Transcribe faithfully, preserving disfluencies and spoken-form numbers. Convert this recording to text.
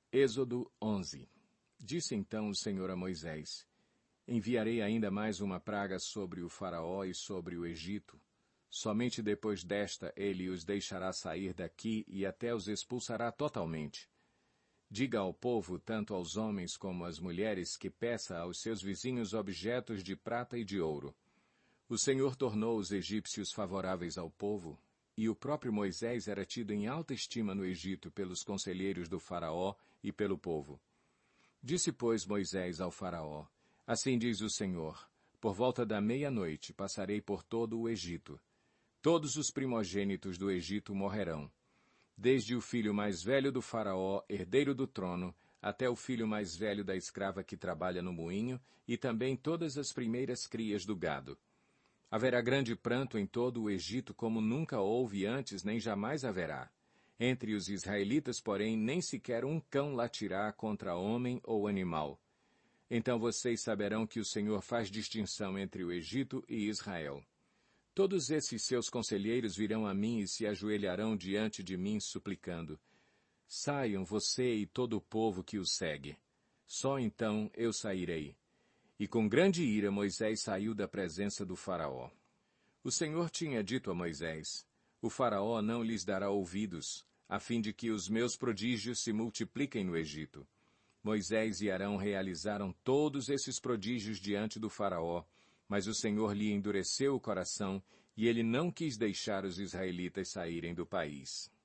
Êxodo onze. Disse então o Senhor a Moisés: Enviarei ainda mais uma praga sobre o Faraó e sobre o Egito. Somente depois desta ele os deixará sair daqui e até os expulsará totalmente. Diga ao povo, tanto aos homens como às mulheres, que peça aos seus vizinhos objetos de prata e de ouro. O Senhor tornou os egípcios favoráveis ao povo, e o próprio Moisés era tido em alta estima no Egito pelos conselheiros do Faraó e pelo povo. Disse, pois, Moisés ao Faraó: Assim diz o Senhor, por volta da meia-noite passarei por todo o Egito. Todos os primogênitos do Egito morrerão, desde o filho mais velho do Faraó, herdeiro do trono, até o filho mais velho da escrava que trabalha no moinho, e também todas as primeiras crias do gado. Haverá grande pranto em todo o Egito como nunca houve antes nem jamais haverá. Entre os israelitas, porém, nem sequer um cão latirá contra homem ou animal. Então vocês saberão que o Senhor faz distinção entre o Egito e Israel. Todos esses seus conselheiros virão a mim e se ajoelharão diante de mim suplicando: Saiam você e todo o povo que o segue. Só então eu sairei. E com grande ira Moisés saiu da presença do Faraó. O Senhor tinha dito a Moisés: O Faraó não lhes dará ouvidos, a fim de que os meus prodígios se multipliquem no Egito. Moisés e Arão realizaram todos esses prodígios diante do Faraó, mas o Senhor lhe endureceu o coração, e ele não quis deixar os israelitas saírem do país.